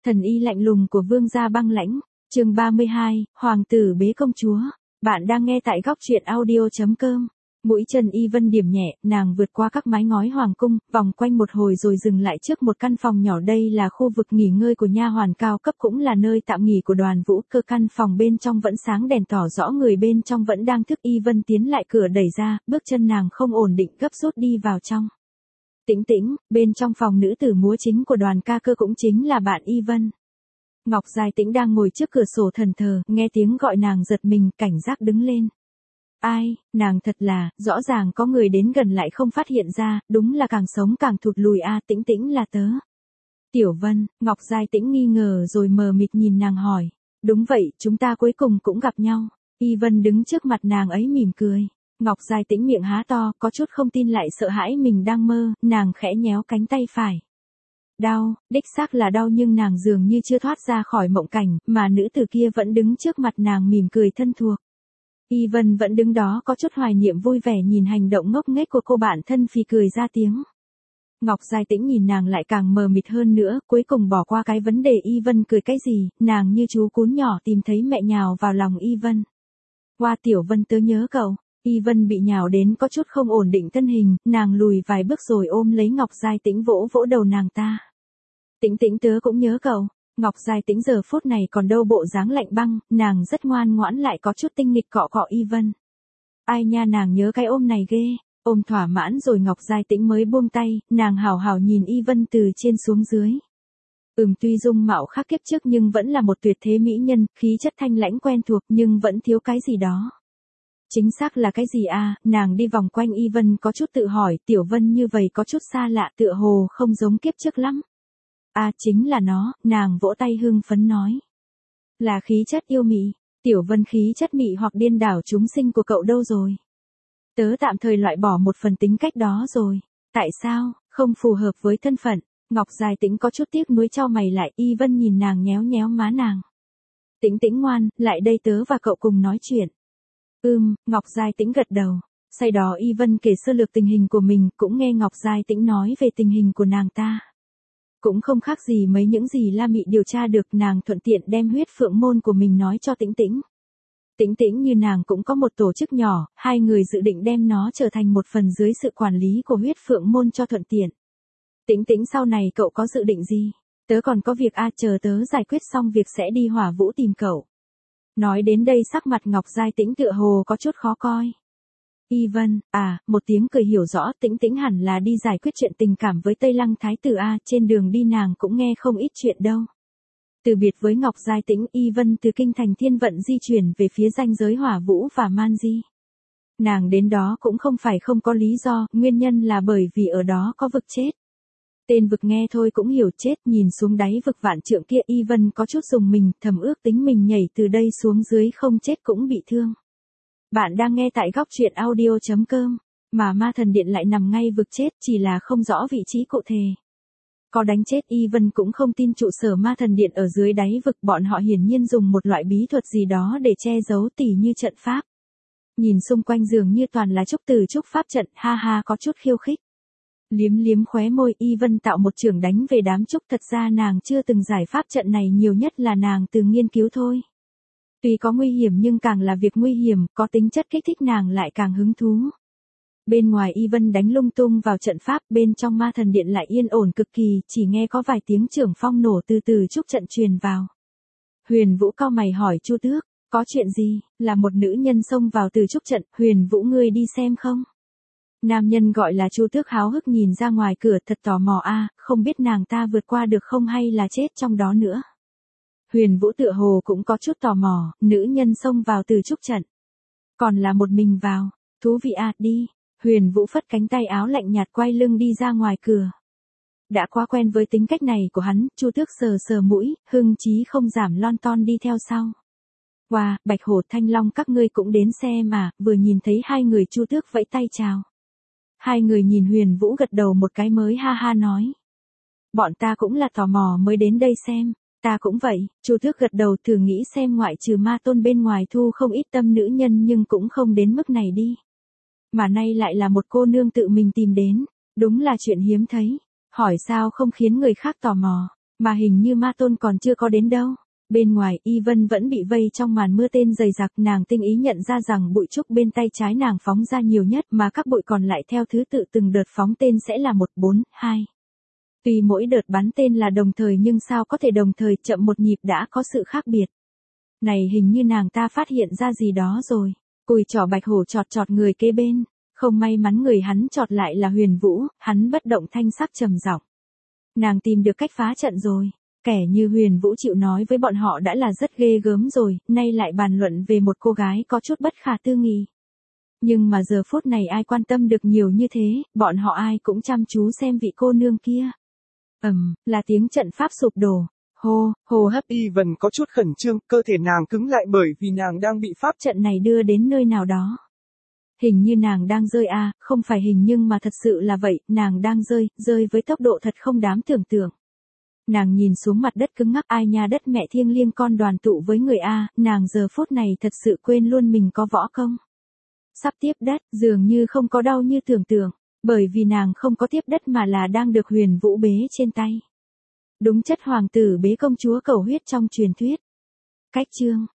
Thần y lạnh lùng của vương gia băng lãnh, chương 32, Hoàng tử bế công chúa. Bạn đang nghe tại góc truyện audio.com. Mũi chân Y Vân điểm nhẹ, nàng vượt qua các mái ngói hoàng cung, vòng quanh một hồi rồi dừng lại trước một căn phòng nhỏ. Đây là khu vực nghỉ ngơi của nha hoàn cao cấp, cũng là nơi tạm nghỉ của Đoàn Vũ Cơ. Căn phòng bên trong vẫn sáng đèn, tỏ rõ người bên trong vẫn đang thức. Y Vân tiến lại, cửa đẩy ra, bước chân nàng không ổn định, gấp rút đi vào trong. Tĩnh tĩnh, bên trong phòng nữ tử múa chính của Đoàn ca cơ cũng chính là bạn Y Vân. Ngọc Giai Tĩnh đang ngồi trước cửa sổ thần thờ, nghe tiếng gọi nàng giật mình, cảnh giác đứng lên. Ai, nàng thật là, rõ ràng có người đến gần lại không phát hiện ra, đúng là càng sống càng thụt lùi a. Tĩnh tĩnh là tớ. Tiểu Vân, Ngọc Giai Tĩnh nghi ngờ rồi mờ mịt nhìn nàng hỏi. Đúng vậy, chúng ta cuối cùng cũng gặp nhau. Y Vân đứng trước mặt nàng ấy mỉm cười. Ngọc Giai Tĩnh miệng há to, có chút không tin lại sợ hãi mình đang mơ, nàng khẽ nhéo cánh tay phải. Đau, đích xác là đau, nhưng nàng dường như chưa thoát ra khỏi mộng cảnh, mà nữ tử kia vẫn đứng trước mặt nàng mỉm cười thân thuộc. Y Vân vẫn đứng đó có chút hoài niệm vui vẻ nhìn hành động ngốc nghếch của cô bạn thân, phì cười ra tiếng. Ngọc Giai Tĩnh nhìn nàng lại càng mờ mịt hơn nữa, cuối cùng bỏ qua cái vấn đề Y Vân cười cái gì, nàng như chú cún nhỏ tìm thấy mẹ nhào vào lòng Y Vân. Qua Tiểu Vân, tớ nhớ cậu. Y Vân bị nhào đến có chút không ổn định thân hình, nàng lùi vài bước rồi ôm lấy Ngọc Giai Tĩnh, vỗ vỗ đầu nàng ta. Tĩnh tĩnh, tớ cũng nhớ cậu. Ngọc Giai Tĩnh giờ phút này còn đâu bộ dáng lạnh băng, nàng rất ngoan ngoãn lại có chút tinh nghịch cọ cọ Y Vân. Ai nha, nàng nhớ cái ôm này ghê. Ôm thỏa mãn rồi Ngọc Giai Tĩnh mới buông tay, nàng hào hào nhìn Y Vân từ trên xuống dưới. Tuy dung mạo khác kiếp trước nhưng vẫn là một tuyệt thế mỹ nhân, khí chất thanh lãnh quen thuộc nhưng vẫn thiếu cái gì đó. Chính xác là cái gì a? Nàng đi vòng quanh Y Vân có chút tự hỏi, Tiểu Vân như vậy có chút xa lạ, tựa hồ không giống kiếp trước lắm. Chính là nó, nàng vỗ tay hưng phấn nói. Là khí chất yêu mị. Tiểu Vân, khí chất mị hoặc điên đảo chúng sinh của cậu đâu rồi? Tớ tạm thời loại bỏ một phần tính cách đó rồi. Tại sao? Không phù hợp với thân phận. Ngọc Giai Tĩnh có chút tiếc nuối chau mày lại. Y Vân nhìn nàng nhéo nhéo má nàng. Tĩnh tĩnh ngoan, lại đây tớ và cậu cùng nói chuyện. Ngọc Giai Tĩnh gật đầu. Sau đó Y Vân kể sơ lược tình hình của mình, cũng nghe Ngọc Giai Tĩnh nói về tình hình của nàng ta. Cũng không khác gì mấy những gì La Mị điều tra được, nàng thuận tiện đem huyết phượng môn của mình nói cho Tĩnh tĩnh. Tĩnh tĩnh như nàng cũng có một tổ chức nhỏ, hai người dự định đem nó trở thành một phần dưới sự quản lý của huyết phượng môn cho thuận tiện. Tĩnh tĩnh, sau này cậu có dự định gì? Tớ còn có việc chờ tớ giải quyết xong việc sẽ đi Hỏa Vũ tìm cậu. Nói đến đây sắc mặt Ngọc Giai Tĩnh tựa hồ có chút khó coi. Y Vân, một tiếng cười hiểu rõ, Tĩnh tĩnh hẳn là đi giải quyết chuyện tình cảm với Tây Lăng Thái tử trên đường đi nàng cũng nghe không ít chuyện đâu. Từ biệt với Ngọc Giai Tĩnh, Y Vân từ kinh thành Thiên Vận di chuyển về phía ranh giới Hỏa Vũ và Man Di. Nàng đến đó cũng không phải không có lý do, nguyên nhân là bởi vì ở đó có vực chết. Tên vực nghe thôi cũng hiểu chết, nhìn xuống đáy vực vạn trượng kia Y Vân có chút rùng mình, thầm ước tính mình nhảy từ đây xuống dưới không chết cũng bị thương. Bạn đang nghe tại góc truyện audio.com, mà Ma Thần Điện lại nằm ngay vực chết, chỉ là không rõ vị trí cụ thể. Có đánh chết Y Vân cũng không tin trụ sở Ma Thần Điện ở dưới đáy vực, bọn họ hiển nhiên dùng một loại bí thuật gì đó để che giấu, tỉ như trận pháp. Nhìn xung quanh dường như toàn là trúc từ trúc pháp trận, ha có chút khiêu khích. Liếm liếm khóe môi, Y Vân tạo một chưởng đánh về đám trúc, thật ra nàng chưa từng giải pháp trận này, nhiều nhất là nàng từng nghiên cứu thôi. Tuy có nguy hiểm nhưng càng là việc nguy hiểm, có tính chất kích thích nàng lại càng hứng thú. Bên ngoài Y Vân đánh lung tung vào trận pháp, bên trong Ma Thần Điện lại yên ổn cực kỳ, chỉ nghe có vài tiếng chưởng phong nổ từ trúc trận truyền vào. Huyền Vũ cau mày hỏi Chu Tước, có chuyện gì? Là một nữ nhân xông vào từ trúc trận, Huyền Vũ ngươi đi xem không? Nam nhân gọi là Chu Tước háo hức nhìn ra ngoài cửa, thật tò mò không biết nàng ta vượt qua được không hay là chết trong đó nữa. Huyền Vũ tựa hồ cũng có chút tò mò, nữ nhân xông vào từ trúc trận. Còn là một mình vào, thú vị đi. Huyền Vũ phất cánh tay áo lạnh nhạt quay lưng đi ra ngoài cửa. Đã quá quen với tính cách này của hắn, Chu Tước sờ sờ mũi, hưng chí không giảm lon ton đi theo sau. Wow, Bạch Hổ Thanh Long các ngươi cũng đến xem vừa nhìn thấy hai người Chu Tước vẫy tay chào. Hai người nhìn Huyền Vũ gật đầu một cái mới ha nói. Bọn ta cũng là tò mò mới đến đây xem. Ta cũng vậy, Chu Tước gật đầu, thử nghĩ xem ngoại trừ Ma Tôn bên ngoài thu không ít tâm nữ nhân nhưng cũng không đến mức này đi. Mà nay lại là một cô nương tự mình tìm đến, đúng là chuyện hiếm thấy. Hỏi sao không khiến người khác tò mò. Mà hình như ma tôn còn chưa có đến đâu. Bên ngoài, Y Vân vẫn bị vây trong màn mưa tên dày đặc, nàng tinh ý nhận ra rằng bụi trúc bên tay trái nàng phóng ra nhiều nhất mà các bụi còn lại theo thứ tự từng đợt phóng tên sẽ là 1, 4, 2. Tuy mỗi đợt bắn tên là đồng thời nhưng sao có thể đồng thời, chậm một nhịp đã có sự khác biệt. Này hình như nàng ta phát hiện ra gì đó rồi. Cùi trỏ bạch hổ chọt chọt người kế bên. Không may mắn người hắn chọt lại là Huyền Vũ, hắn bất động thanh sắc trầm giọng. Nàng tìm được cách phá trận rồi. Kẻ như Huyền Vũ chịu nói với bọn họ đã là rất ghê gớm rồi, nay lại bàn luận về một cô gái có chút bất khả tư nghị. Nhưng mà giờ phút này ai quan tâm được nhiều như thế, bọn họ ai cũng chăm chú xem vị cô nương kia. Là tiếng trận pháp sụp đổ. Hô hấp. Y Vân có chút khẩn trương, cơ thể nàng cứng lại bởi vì nàng đang bị pháp trận này đưa đến nơi nào đó. Hình như nàng đang rơi không phải hình nhưng mà thật sự là vậy, nàng đang rơi với tốc độ thật không dám tưởng tượng. Nàng nhìn xuống mặt đất cứng ngắc, ai nha đất mẹ thiêng liêng con đoàn tụ với người nàng giờ phút này thật sự quên luôn mình có võ công. Sắp tiếp đất, dường như không có đau như tưởng tượng, bởi vì nàng không có tiếp đất mà là đang được Huyền Vũ bế trên tay. Đúng chất hoàng tử bế công chúa cầu huyết trong truyền thuyết. Cách chương